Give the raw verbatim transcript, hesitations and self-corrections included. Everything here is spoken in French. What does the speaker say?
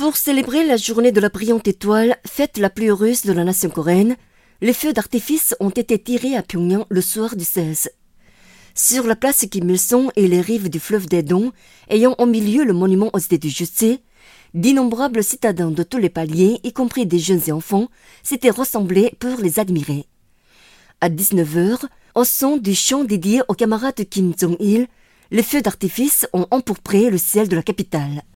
Pour célébrer la journée de la brillante étoile, fête la plus heureuse de la nation coréenne, les feux d'artifice ont été tirés à Pyongyang le soir du seize. Sur la place Kim Il-sung et les rives du fleuve Daedong, ayant en milieu le monument aux idées du Juche, d'innombrables citadins de tous les paliers, y compris des jeunes et enfants, s'étaient rassemblés pour les admirer. À dix-neuf heures, au son du chant dédié aux camarades Kim Jong-il, les feux d'artifice ont empourpré le ciel de la capitale.